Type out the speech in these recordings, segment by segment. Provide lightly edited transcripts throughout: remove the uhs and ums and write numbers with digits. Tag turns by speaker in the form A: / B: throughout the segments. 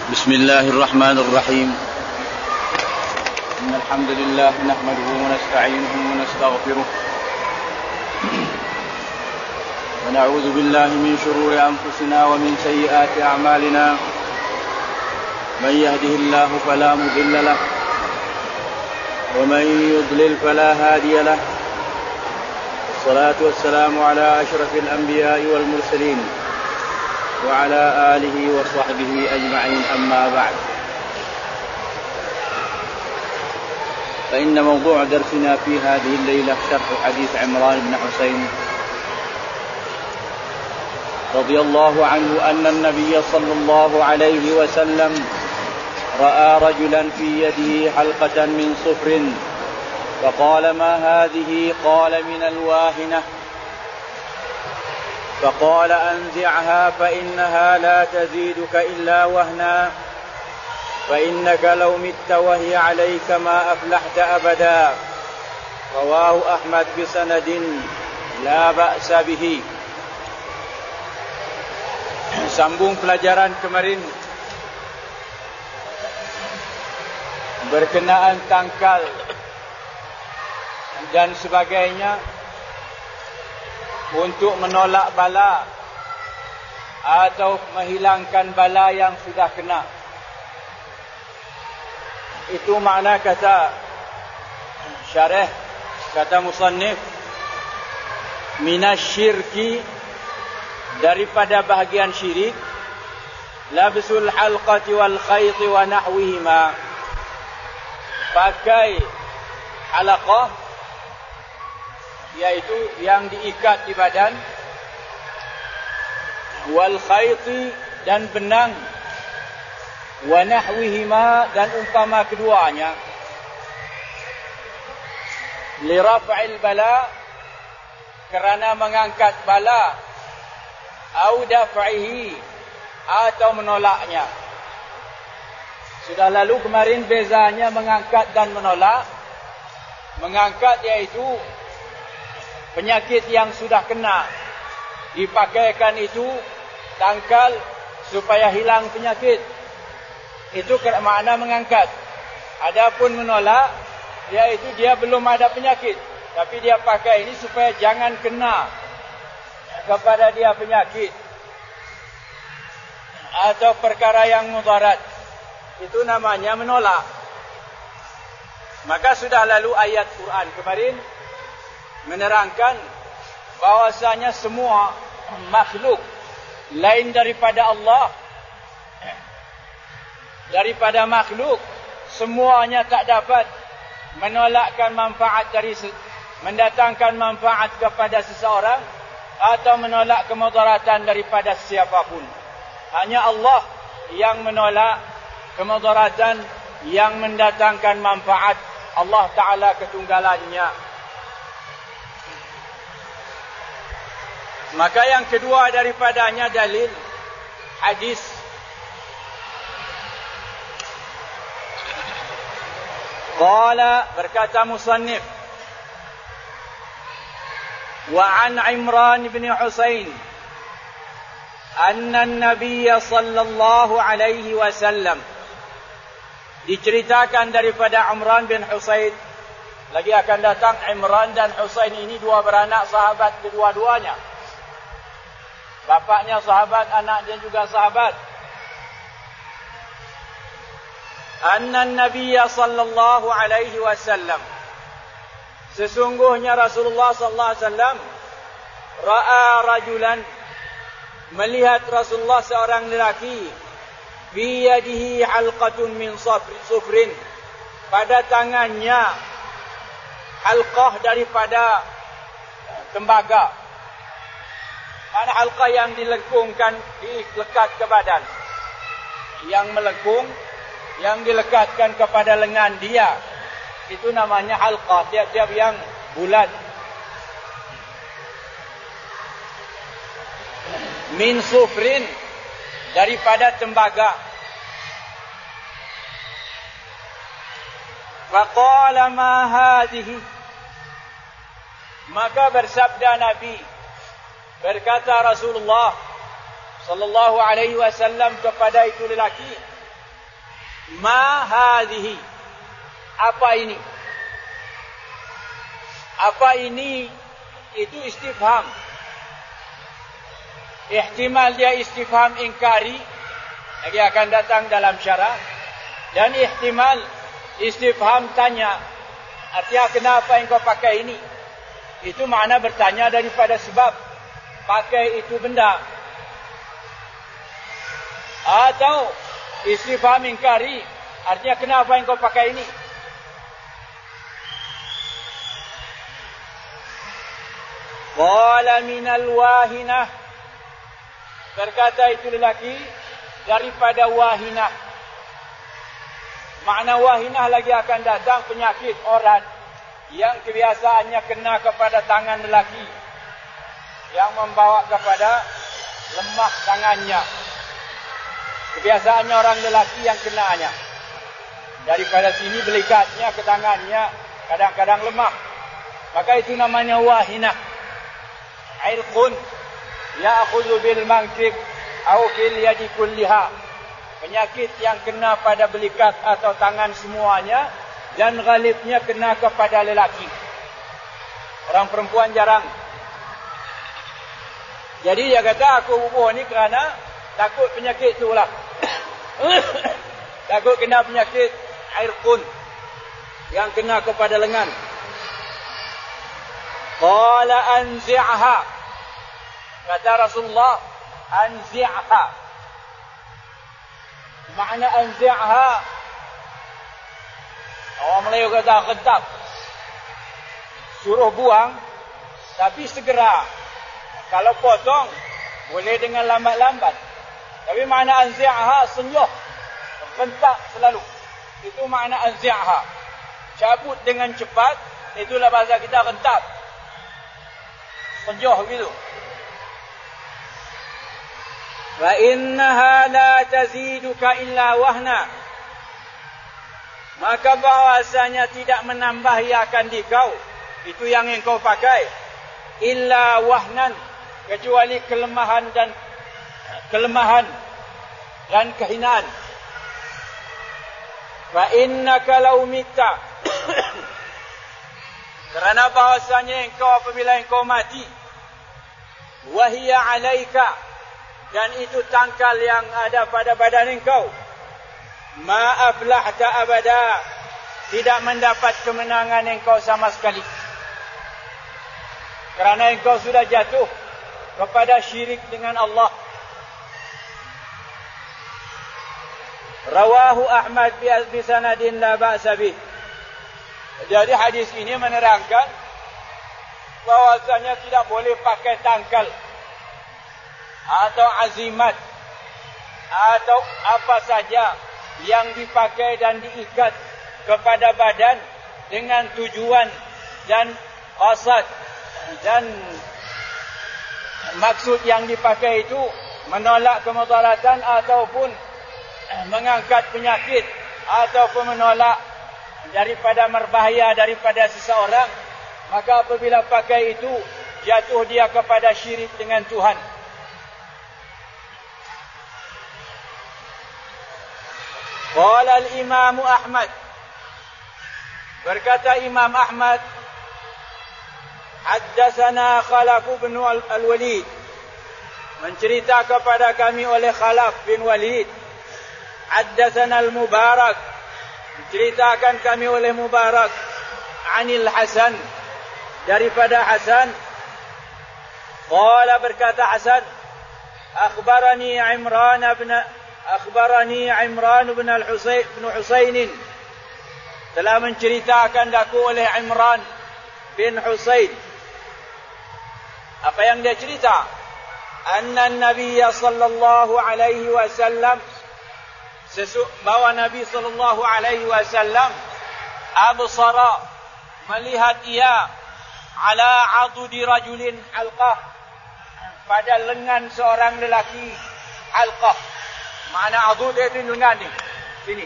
A: بسم الله الرحمن الرحيم. إن الحمد لله نحمده ونستعينه ونستغفره ونعوذ بالله من شرور أنفسنا ومن سيئات أعمالنا. من يهده الله فلا مضل له ومن يضلل فلا هادي له. الصلاة والسلام على أشرف الأنبياء والمرسلين وعلى آله وصحبه أجمعين. أما بعد، فإن موضوع درسنا في هذه الليلة شرح حديث عمران بن حسين رضي الله عنه أن النبي صلى الله عليه وسلم رأى رجلا في يده حلقة من صفر فقال: ما هذه؟ قال: من الواهنة. فقال: أنزعها فإنها لا تزيدك إلا وهنا، فإنك لو مت وهي عليك ما أفلحت أبدا. رواه أحمد بسند لا بأس به. Sambung pelajaran kemarin berkenaan tangkal dan sebagainya untuk menolak bala atau menghilangkan bala yang sudah kena. Itu makna kata syarah, kata musannif, minasyirki, daripada bahagian syirik, labsul halqati wal khayti wa nahwihima, pakai halaqah, yaitu yang diikat di badan, wal khayti, dan benang, wa nahwihima, dan umpama keduanya, li raf'il bala, kerana mengangkat bala, au daf'ihi, atau menolaknya. Sudah lalu kemarin bezanya mengangkat dan menolak. Mengangkat iaitu penyakit yang sudah kena, dipakaikan itu tangkal supaya hilang penyakit. Itu makna mengangkat. Adapun menolak, iaitu dia belum ada penyakit, tapi dia pakai ini supaya jangan kena kepada dia penyakit atau perkara yang mudarat. Itu namanya menolak. Maka sudah lalu ayat Quran kemarin menerangkan bahwasanya semua makhluk lain daripada Allah, daripada makhluk, semuanya tak dapat menolakkan manfaat mendatangkan manfaat kepada seseorang atau menolak kemudaratan daripada siapapun. Hanya Allah yang menolak kemudaratan, yang mendatangkan manfaat. Allah Ta'ala ketunggalannya. Maka yang kedua daripadanya dalil hadis qala, berkata musannif, wa an Imran bin Husain anna an-nabiy sallallahu alaihi wasallam, diceritakan daripada Imran bin Husain. Lagi akan datang Imran dan Husain ini dua beranak sahabat kedua-duanya. Bapaknya sahabat, anaknya juga sahabat. Anna an-nabiy sallallahu alaihi wasallam, sesungguhnya Rasulullah sallallahu alaihi wasallam, ra'a rajulan, melihat Rasulullah seorang lelaki, bi yadihi halqatun min sufrin, pada tangannya halqah daripada tembaga. Mana halqah yang dilengkungkan, dilekat ke badan, yang melengkung, yang dilekatkan kepada lengan dia, itu namanya halqah, tiap-tiap yang bulat. Min sufrin, daripada tembaga. Faqala ma hadhihi, maka bersabda Nabi, berkata Rasulullah sallallahu alaihi wasallam kepada itu lelaki, Ma hadhihi. Apa ini? Apa ini? Itu istifham. Ihtimal dia istifham ingkari, lagi akan datang dalam syarah. Dan ihtimal istifham tanya. Artinya kenapa engkau pakai ini? Itu makna bertanya daripada sebab pakai itu benda. Atau istifham ingkari, artinya kenapa engkau pakai ini? Qala minal wahinah. Berkata itu lelaki daripada wahinah. Makna wahinah lagi akan datang penyakit orang yang kebiasaannya kena kepada tangan lelaki, yang membawa kepada lemah tangannya. Kebiasaannya orang lelaki yang kenanya. Daripada sini belikatnya ke tangannya, kadang-kadang lemah. Maka itu namanya wahinah. Irqun ya'khudhu bil mankib aw fil yadi kulliha. Penyakit yang kena pada belikat atau tangan semuanya, dan ghalibnya kena kepada lelaki. Orang perempuan jarang. Jadi dia kata aku bubuh ni kerana takut penyakit tu lah. Takut kena penyakit irqun yang kena kepada lengan. Qala anzi'ha. Kata Rasulullah, anzi'ha. Makna anzi'ha, orang Melayu kata kentap. Suruh buang, tapi segera. Kalau potong, boleh dengan lambat-lambat. Tapi makna anzi'ha, senyoh. Kentap selalu. Itu makna anzi'ha. Cabut dengan cepat, itulah bahasa kita kentap. Senyoh gitu. Wa innaha la taziduka illa wahna. Maka bahwasanya tidak menambahiakan di kau itu yang engkau pakai, illa wahnan, kecuali kelemahan dan kehinaan. Wa innaka law mitta. Kerana bahwasanya engkau apabila engkau mati, wahia alaika, dan itu tangkal yang ada pada badan engkau, ma aflahta abada, tidak mendapat kemenangan engkau sama sekali. Kerana engkau sudah jatuh kepada syirik dengan Allah. Rawahu Ahmad bi sanadin la ba'sa bih. Jadi hadis ini menerangkan bahwasanya tidak boleh pakai tangkal atau azimat atau apa saja yang dipakai dan diikat kepada badan dengan tujuan dan qasad dan maksud yang dipakai itu menolak kemudaratan ataupun mengangkat penyakit ataupun menolak daripada berbahaya daripada seseorang. Maka apabila pakai itu, jatuh dia kepada syirik dengan Tuhan. Qala al-Imam Ahmad. Berkata Imam Ahmad, haddatsana Khalaf bin al-Walid. Mencerita kepada kami oleh Khalaf bin Walid. Haddatsana al-Mubarak. Menceritakan kami oleh Mubarak. Anil Hasan. Daripada Hasan. Qala berkata Hasan, akhbarani Imran bin Husain, telah menceritakan daku oleh Imran bin Husain. Apa yang dia cerita? Anna Nabi sallallahu alaihi wasallam, bahwa Nabi sallallahu alaihi wasallam absara, melihat ia, ala adudi rajulin halqah, pada lengan seorang lelaki, halqah. Makna adud itu lengan ni. Sini.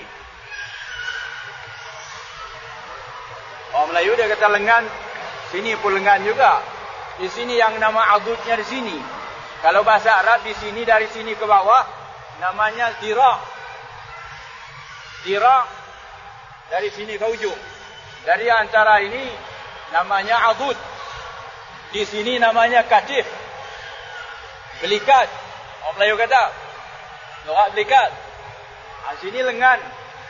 A: Orang Melayu dia kata lengan, sini pun lengan juga. Di sini yang nama adudnya di sini. Kalau bahasa Arab di sini, dari sini ke bawah namanya zira'. Zira' dari sini ke ujung. Dari antara ini namanya adud. Di sini namanya katif. Belikat. Orang Melayu kata. Norak belikat. Sini lengan.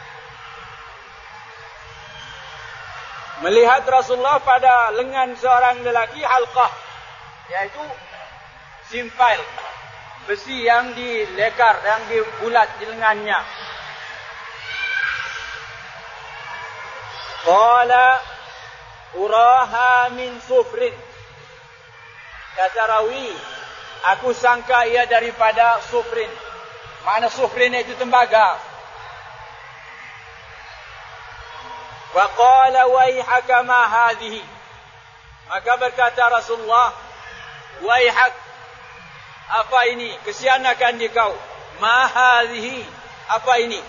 A: Melihat Rasulullah pada lengan seorang lelaki halqah. Iaitu simpal. Besi yang dilekar, yang dibulat di lengannya. Qala uraha min sufrin. Kata rawi, aku sangka ia daripada sufrin. Mana sufrin itu tembaga. Wa qala waihaka ma hadhihi. Maka berkata Rasulullah, waihak, apa ini? Kesianakan di kau. Ma hadhihi, apa ini?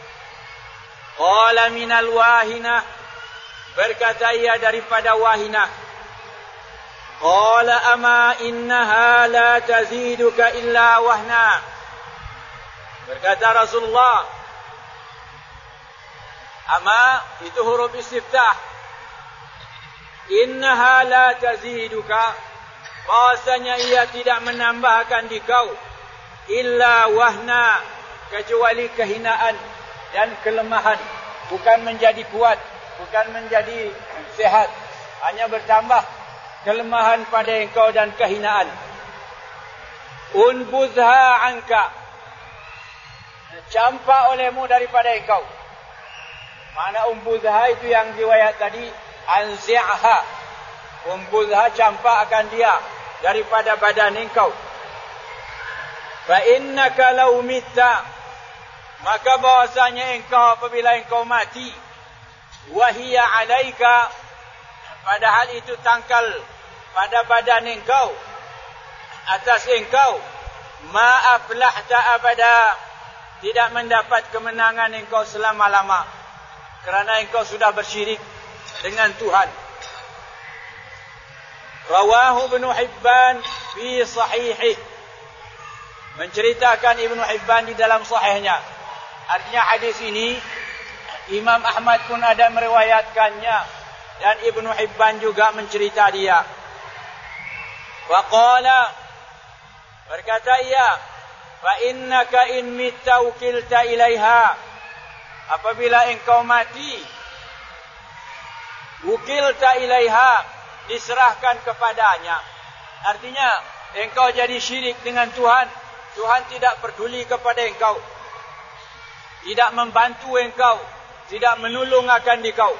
A: Qala minal wahinah. Berkata ia daripada wahinah. Qala ama innaha la taziduka illa wahna. Berkata Rasulullah, ama itu huruf istiftah. Innaha la taziduka, bahasanya ia tidak menambahkan di kau illa wahna, kecuali kehinaan dan kelemahan. Bukan menjadi kuat, bukan menjadi sehat, hanya bertambah kelemahan pada engkau dan kehinaan. Unbuzha anka, campak olehmu daripada engkau. Mana umbuzha itu yang riwayat tadi, anzi'ha. Umbuzha, campak akan dia daripada badan engkau. Fa innaka law mitta, maka bahasanya engkau apabila engkau mati, wahia alaika, padahal itu tangkal pada badan engkau, atas engkau, ma aflahta abada, tidak mendapat kemenangan engkau selama-lama, kerana engkau sudah bersyirik dengan Tuhan. Rawahu Ibnu Hibban fi sahihih, menceritakan Ibnu Hibban di dalam sahihnya. Artinya hadis ini Imam Ahmad pun ada meriwayatkannya, dan Ibnu Hibban juga mencerita dia. Wa qala, berkata ia, fa innaka in mitta ukilta ilaiha, apabila engkau mati, ukilta ilaiha, diserahkan kepadanya. Artinya engkau jadi syirik dengan Tuhan. Tuhan tidak peduli kepada engkau, tidak membantu engkau, tidak menolong akan dikau.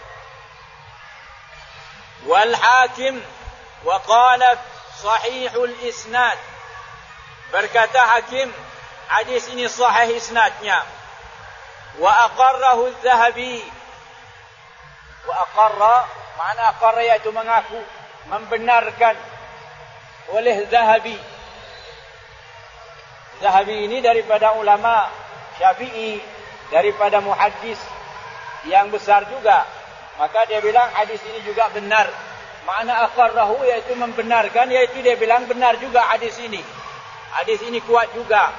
A: Wal Hakim wa qala sahihul isnad, berkata Hakim, hadis ini sahih isnadnya. Wa aqarrahu Az-Zahabi. Wa aqarra, makna aqarra iaitu mengaku, membenarkan oleh Zahabi. Zahabi ini daripada ulama Syafi'i, daripada muhaddis yang besar juga. Maka dia bilang hadis ini juga benar. Makna aqarrahu iaitu membenarkan, iaitu dia bilang benar juga hadis ini. Hadis ini kuat juga.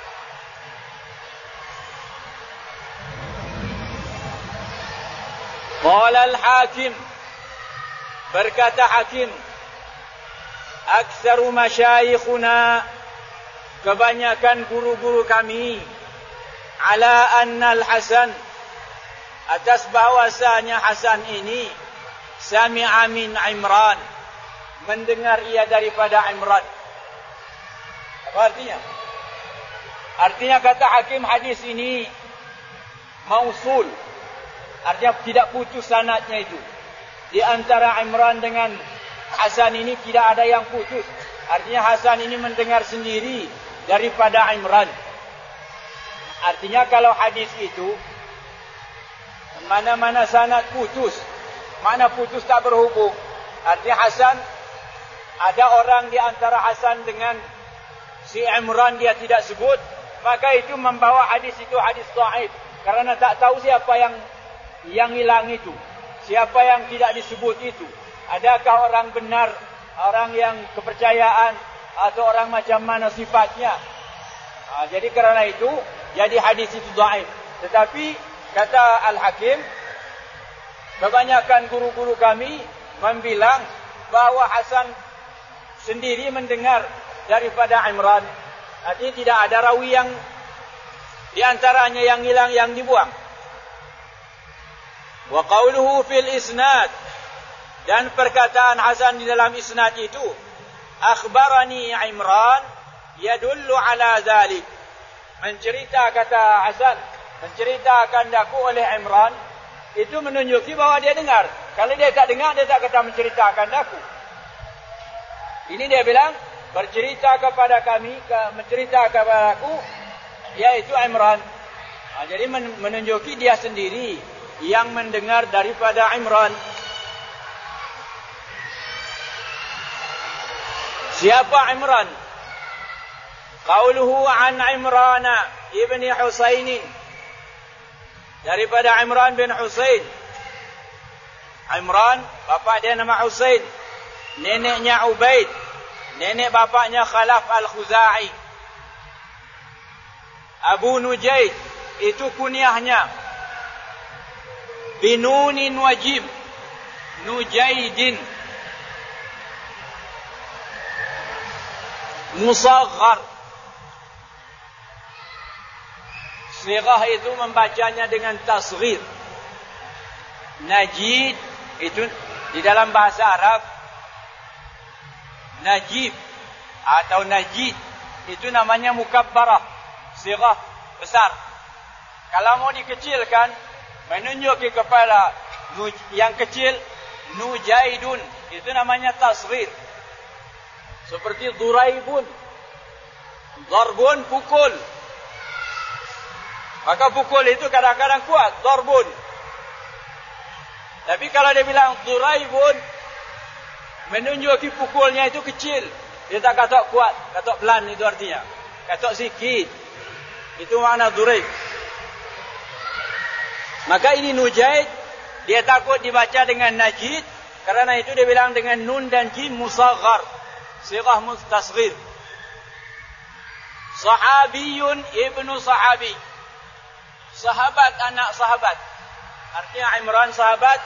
A: Qala al-Hakim, berkata Hakim, aktsaru masyayikhuna, kebanyakan guru-guru kami, ala anna al-Hasan, atas bahwasanya Hasan ini, sami'a min Imran, mendengar ia daripada Imran. Apa artinya? Artinya kata Hakim, hadis ini mausul, artinya tidak putus sanadnya itu. Di antara Imran dengan Hasan ini tidak ada yang putus. Artinya Hasan ini mendengar sendiri daripada Imran. Artinya kalau hadis itu mana-mana sanad putus, mana putus tak berhubung. Artinya Hasan, ada orang di antara Hasan dengan si Imran dia tidak sebut, maka itu membawa hadis itu hadis dhaif, karena tak tahu siapa yang hilang itu, siapa yang tidak disebut itu. Adakah orang benar, orang yang kepercayaan, atau orang macam mana sifatnya. Jadi kerana itu, jadi hadis itu dhaif. Tetapi kata Al-Hakim, kebanyakan guru-guru kami membilang bahawa Hasan sendiri mendengar daripada Imran. Artinya tidak ada rawi yang di antaranya yang hilang, yang dibuang. Wa qawluhu fil isnad, dan perkataan Hasan di dalam isnad itu, akhbarani Imran yadullu ala dhalik. Mencerita, kata Hasan, menceritakan daku oleh Imran, itu menunjuki bahawa dia dengar. Kalau dia tak dengar, dia tak kata menceritakan daku. Ini dia bilang, bercerita kepada kami, mencerita kepada aku, yaitu Imran. Jadi menunjuki dia sendiri yang mendengar daripada Imran. Siapa Imran? Qauluhu an Imran ibni Husain, daripada Imran bin Husain. Imran, bapa dia nama Husain, neneknya Ubaid, nenek bapaknya Khalaf al-Khuzai. Abu Nujaid, itu kunyahnya. Binunin wajib, Nujaidin. Musaghar. Sirah itu membacanya dengan tasghir. Najid, itu di dalam bahasa Arab, Najib atau Najid, itu namanya mukabbarah, sirah besar. Kalau mau dikecilkan, menunjuk kepada yang kecil, Nujaidun, itu namanya tasghir. Seperti Duraibun, Darbun, pukul. Maka pukul itu kadang-kadang kuat, Darbun. Tapi kalau dia bilang Duraibun, menunjuki pukulnya itu kecil. Dia tak kata kuat, kata pelan, itu artinya. Kata sikit. Itu makna Duraib. Maka ini Nujaid, dia takut dibaca dengan Najid, karena itu dia bilang dengan nun dan jim musaghar, sirah mustasghir. Sahabiyun ibnu sahabi, sahabat anak sahabat. Artinya Imran sahabat,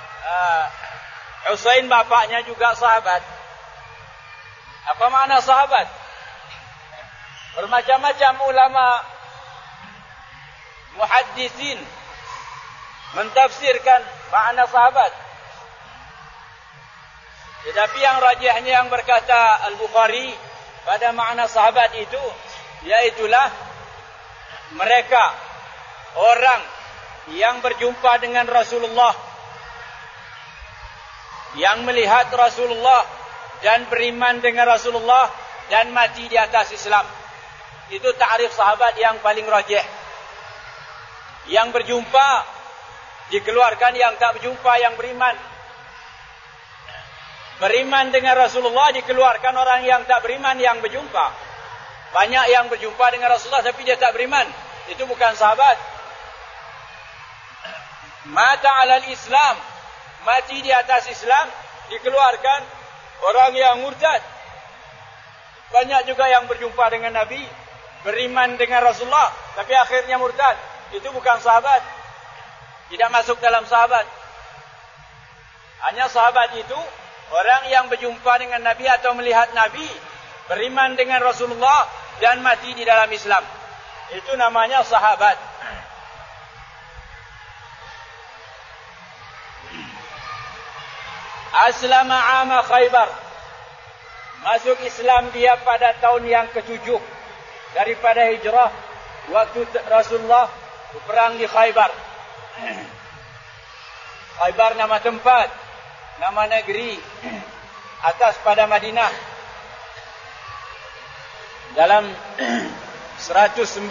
A: Husain bapaknya juga sahabat. Apa makna sahabat? Bermacam-macam ulama muhaddisin mentafsirkan makna sahabat. Tetapi yang rajihnya yang berkata Al-Bukhari pada makna sahabat itu, yaitulah mereka orang yang berjumpa dengan Rasulullah, yang melihat Rasulullah dan beriman dengan Rasulullah dan mati di atas Islam. Itu ta'rif sahabat yang paling rajih. Yang berjumpa dikeluarkan yang tak berjumpa, yang beriman. Beriman dengan Rasulullah dikeluarkan orang yang tak beriman, yang berjumpa. Banyak yang berjumpa dengan Rasulullah tapi dia tak beriman. Itu bukan sahabat. Mata alal Islam, mati di atas Islam, dikeluarkan orang yang murtad. Banyak juga yang berjumpa dengan Nabi, beriman dengan Rasulullah, tapi akhirnya murtad. Itu bukan sahabat. Tidak masuk dalam sahabat. Hanya sahabat itu orang yang berjumpa dengan Nabi atau melihat Nabi, beriman dengan Rasulullah dan mati di dalam Islam. Itu namanya sahabat. Aslama ama Khaybar. Masuk Islam dia pada tahun yang ke-7 daripada hijrah, waktu Rasulullah berperang di Khaybar. Khaybar nama tempat, nama negeri atas pada Madinah. Dalam 190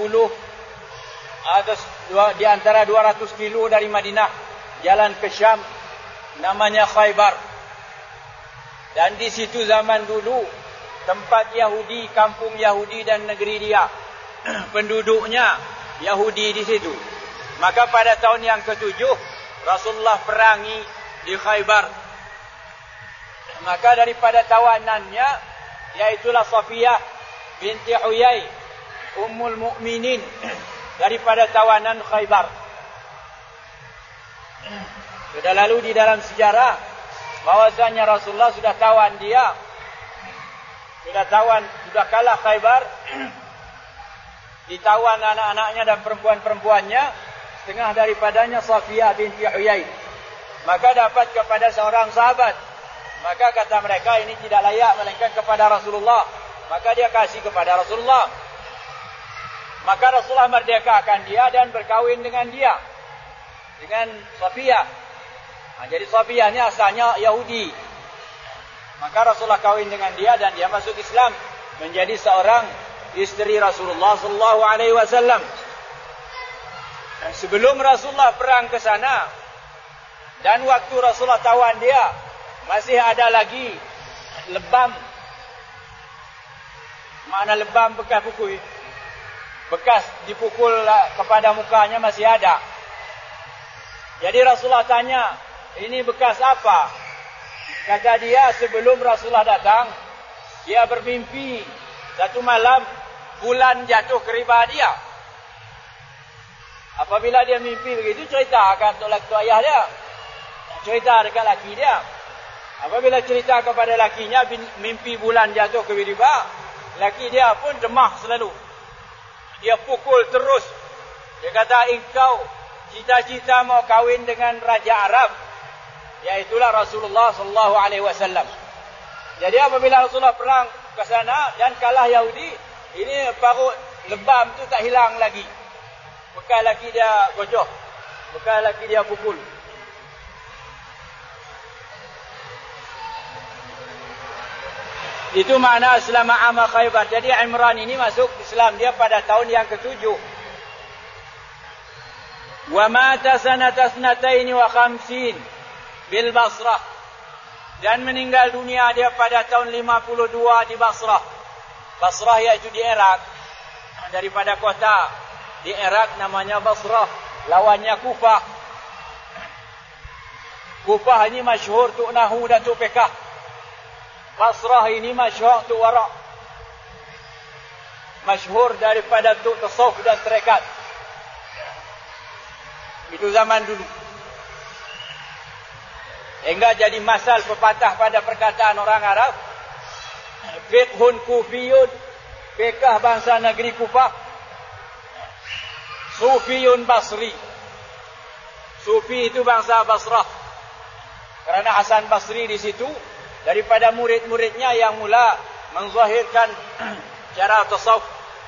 A: atau di antara 200 kilo dari Madinah jalan ke Syam, namanya Khaybar. Dan di situ zaman dulu tempat Yahudi, kampung Yahudi dan negeri dia. Penduduknya Yahudi di situ. Maka pada tahun yang ke-7 Rasulullah perangi di Khaybar. Maka daripada tawanannya, yaitulah Safiyah binti Huyai, Ummul Mukminin, daripada tawanan Khaybar. Sudah lalu di dalam sejarah bahwasanya Rasulullah sudah tawan dia, sudah kalah Khaybar, ditawan anak-anaknya dan perempuan-perempuannya, setengah daripadanya Safiyah binti Huyai. Maka dapat kepada seorang sahabat. Maka kata mereka, ini tidak layak melainkan kepada Rasulullah. Maka dia kasih kepada Rasulullah. Maka Rasulullah merdekakan dia dan berkahwin dengan dia, dengan Safiyah. Jadi Safiyah ini asalnya Yahudi. Maka Rasulullah kawin dengan dia dan dia masuk Islam, menjadi seorang isteri Rasulullah sallallahu alaihi wasallam. Sebelum Rasulullah perang ke sana dan waktu Rasulullah tawan dia, masih ada lagi lebam. Mana lebam bekas pukul? Bekas dipukul kepada mukanya masih ada. Jadi Rasulullah tanya, ini bekas apa? Kata dia, sebelum Rasulullah datang, dia bermimpi satu malam bulan jatuh ke riba dia. Apabila dia mimpi begitu, ceritakan untuk ayah dia, cerita dekat laki dia. Apabila cerita kepada lakinya mimpi bulan jatuh ke riba, laki dia pun demam selalu. Dia pukul terus. Dia kata, engkau cita-cita mau kahwin dengan Raja Arab, yaitulah Rasulullah sallallahu alaihi wasallam. Jadi apabila Rasulullah perang ke sana dan kalah Yahudi, ini parut lebam tu tak hilang lagi. Bekas laki dia gojok, bekas laki dia pukul. Itu makna selama amal Khaybar. Jadi Imran ini masuk Islam dia pada tahun yang ke-7. Wa mata sanata 52 bil Basrah, dan meninggal dunia dia pada tahun 52 di Basrah. Basrah iaitu di Iraq. Daripada kota di Iraq namanya Basrah, lawannya Kufah. Kufah ini masyhur untuk nahu dan untuk fiqh. Basrah ini masyhur untuk wara'. Masyhur daripada untuk tasawuf dan tarekat. Itu zaman dulu. Hingga jadi masal pepatah pada perkataan orang Arab. Fiqhun kufiyun, fiqh bangsa negeri Kufah. Sufiyun basri, Sufi itu bangsa Basrah. Kerana Hasan Basri di situ daripada murid-muridnya yang mula menzahirkan cara tasawuf.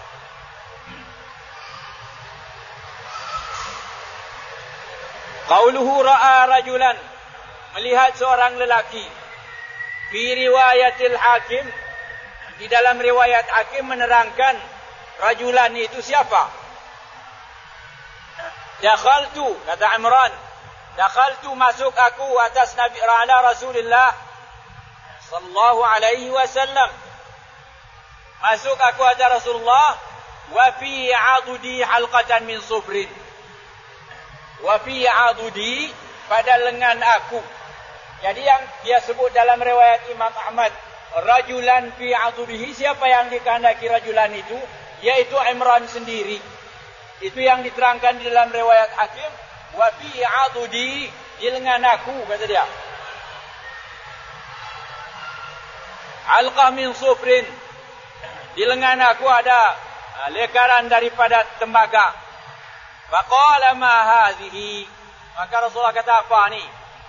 A: Qauluhu ra'a rajulan, melihat seorang lelaki. Fi riwayatil Hakim, di dalam riwayat Hakim menerangkan rajulan itu siapa? Dakhaltu, kata Imran, dakhaltu masuk aku atas Nabi ala Rasulullah sallallahu alaihi wasallam. Masuk aku atas Rasulullah wa fi 'adudi halqatan min sufrin. Wa fi 'adudi, pada lengan aku. Jadi yang dia sebut dalam riwayat Imam Ahmad, rajulan fi 'adudihi, siapa yang dikehendaki rajulan itu? Yaitu Imran sendiri. Itu yang diterangkan di dalam riwayat Hakim, wa fi 'adudi, di lengan aku, kata dia. Alqah min sufrin, di lengan aku ada lekaran daripada tembaga. Faqala ma hadhihi, maka Rasulullah kata, apa ni?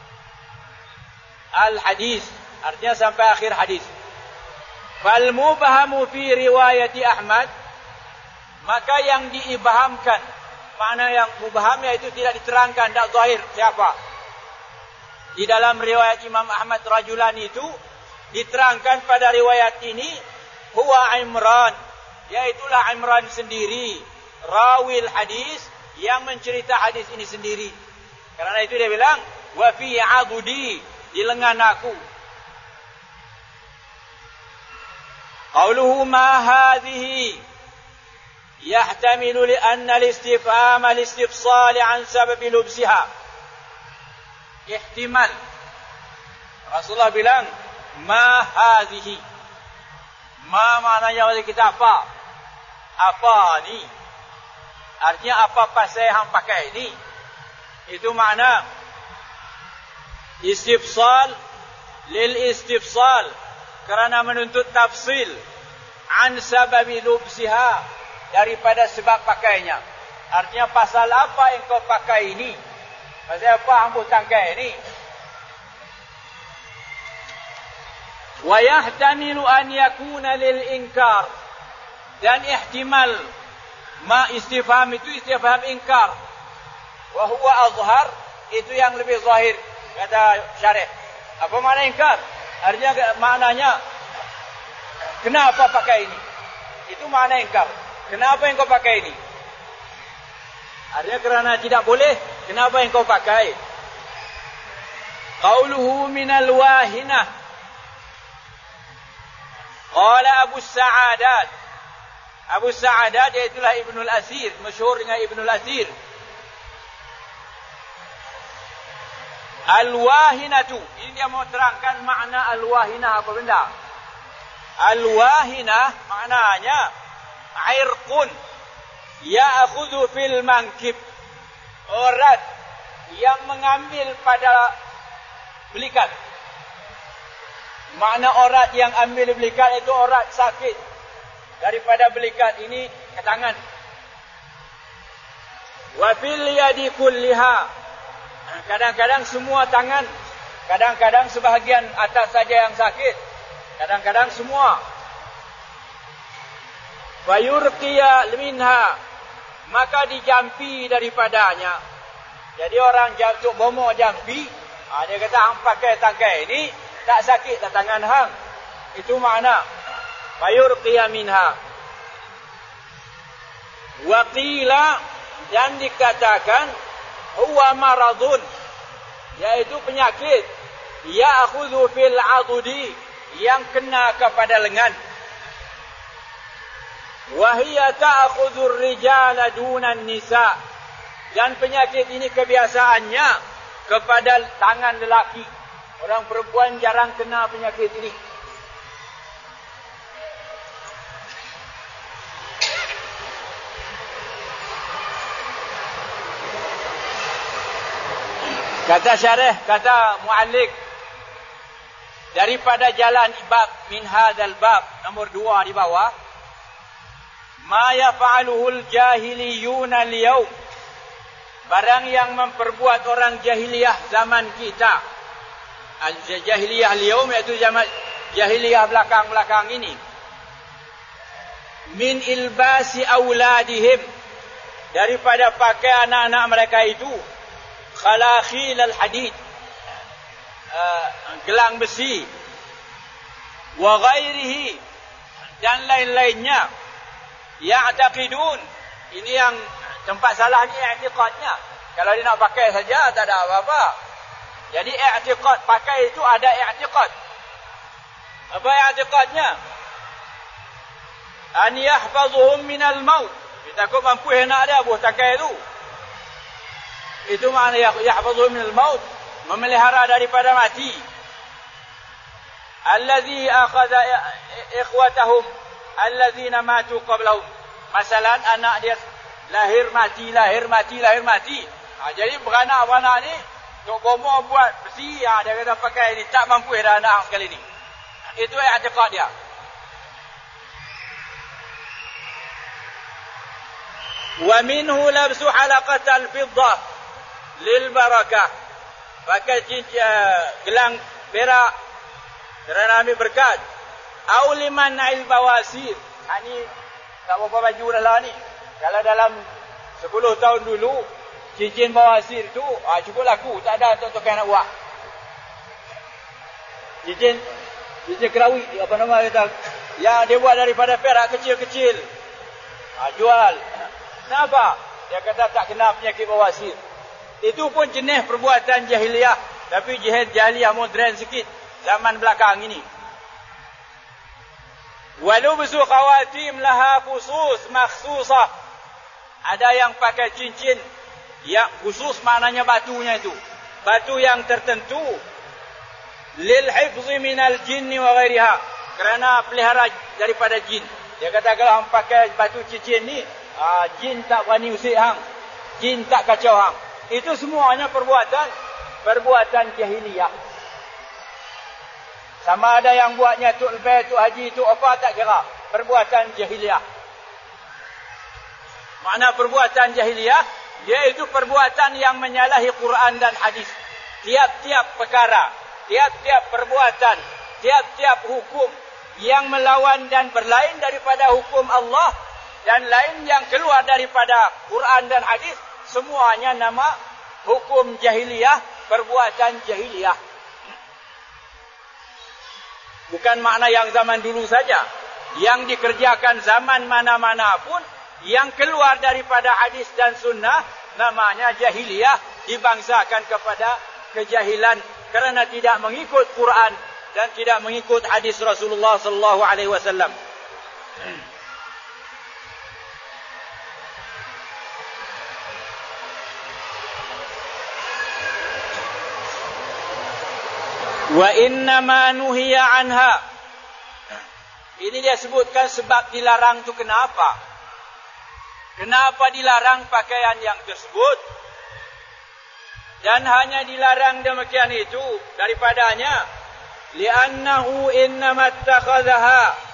A: Al-hadis, artinya sampai akhir hadis. Fal mubhamu fi riwayati Ahmad, maka yang diibhamkan, makna yang mubham iaitu tidak diterangkan, tak zahir siapa. Di dalam riwayat Imam Ahmad rajulan itu diterangkan pada riwayat ini huwa Imran, yaitulah Imran sendiri, rawil hadis, yang mencerita hadis ini sendiri. Karena itu dia bilang wa fi 'adudi, di lengan aku. Qauluhu ma hadhihi yahtamilu li anna al-istifham al-istifsal 'an sabab lubsiha. Ihtimal Rasulullah bilang ma hadhihi. Ma maknanya oleh kita apa? Apa ni? Artinya apa pasal hang pakai ini? Itu makna istifsal lil istifsal, kerana menuntut tafsil an sababi lubsiha, daripada sebab pakainya. Artinya pasal apa yang kau pakai ini? Pasal apa hang tangkai ini? Wa yahtamilu an yakuna lil inkar, dan ihtimal ma istifham itu istifham inkar. Wa huwa azhar, itu yang lebih zahir, kata syarih. Apa makna inkar? Artinya maknanya kenapa pakai ini? Itu makna inkar. Kenapa yang kau pakai ini? Artinya kerana tidak boleh. Kenapa yang kau pakai? Qauluhu minal wahinah. Qala Abu Sa'adat. Abu Sa'adat iaitulah Ibnul Asir, masyhur dengan Ibnul Asir. Al-wahinatu, ini dia mau terangkan makna al-wahinah apa benda. Al-wahinah maknanya irqun ya'khudhu fil mankib, urat yang mengambil pada belikat. Makna urat yang ambil belikat itu urat sakit daripada belikat ini ke tangan. Wa fil yadi kulliha, kadang-kadang semua tangan, kadang-kadang sebahagian atas saja yang sakit, kadang-kadang semua. Wa yurqiya minha, maka dijampi daripadanya. Jadi orang untuk bomo jampi, dia kata hang pakai tangkai ini tak sakit tak tangan hang. Itu makna wa yurqiya minha. Wa qila, dan dikatakan huwa maradun, yaitu penyakit ya'khudhu fil 'adudi, yang kena kepada lengan. Wa hiya ta'khudhu ar-rijala duna an-nisa, dan penyakit ini kebiasaannya kepada tangan lelaki. Orang perempuan jarang kena penyakit ini. Kata syarih, kata mu'allik, daripada jalan bab min hadzal bab, nombor 2 di bawah, ma yaf'aluhul jahiliyuna al-yawm, barang yang memperbuat orang jahiliyah zaman kita. Al-jahiliyah al-yawm iaitu zaman jahiliyah belakang-belakang ini. Min ilbasi auladihim, daripada pakai anak-anak mereka itu khalakhil al-hadid, gelang besi, wa ghairihi, dan lain-lainnya. Ya'taqidun, ini yang tempat salahnya i'tiqadnya. Kalau dia nak pakai saja tak ada apa-apa. Jadi i'tiqad, pakai itu ada i'tiqad. Apa i'tiqadnya? An yahfazuhum minal maut, kita kau mampu nak dia buat pakai itu. Itu makna yahfazuhum minal maut, memelihara daripada mati. Allazi akhadha ikhwatahum allazina matu qablahum. Masalan anak dia lahir mati. Jadi beranak-beranak ni tok bomo buat besi, dia kata pakai ni, tak mampu dah anak sekali ni. Itu i'tiqad dia. Wa minhu labsu halaqatal fiddah lil barakah, pakai gelang perak kerana ambil berkat. Au liman na'il bawasir, ni tak berapa baju dah lah ni. Kalau dalam 10 tahun dulu cincin bawasir tu cukup laku, tak ada untuk tukang nak buat. Cincin kerawi, apa nama kata, yang dia buat daripada perak kecil-kecil, jual. Kenapa? Dia kata tak kena penyakit bawasir. Itu pun jenis perbuatan jahiliyah, tapi jahiliyah modern sikit zaman belakang ini. Walubsu khawatim laha khusus makhsusah, ada yang pakai cincin yang khusus, maknanya batunya itu batu yang tertentu. Lil hifzi minal jinni wa ghairiha, kerana pelihara daripada jin. Dia kata kalau hang pakai batu cincin ni,
B: Jin tak berani usik hang. Jin tak kacau hang. Itu semuanya perbuatan jahiliyah. Sama ada yang buatnya tuk lebih, tuk haji, tuk apa, tak kira. Perbuatan jahiliyah. Makna perbuatan jahiliyah, iaitu perbuatan yang menyalahi Quran dan hadis. Tiap-tiap perkara, tiap-tiap perbuatan, tiap-tiap hukum yang melawan dan berlain daripada hukum Allah dan lain yang keluar daripada Quran dan hadis, semuanya nama hukum jahiliyah, perbuatan jahiliyah. Bukan makna yang zaman dulu saja. Yang dikerjakan zaman mana-mana pun, yang keluar daripada hadis dan sunnah, namanya jahiliyah, dibangsakan kepada kejahilan kerana tidak mengikut Quran dan tidak mengikut hadis Rasulullah sallallahu alaihi wasallam. Wa innama nuhiya anha. Ini dia sebutkan sebab dilarang tu kenapa. Kenapa dilarang pakaian yang tersebut? Dan hanya dilarang demikian itu daripadanya. Li'annahu innama ittakhadhaha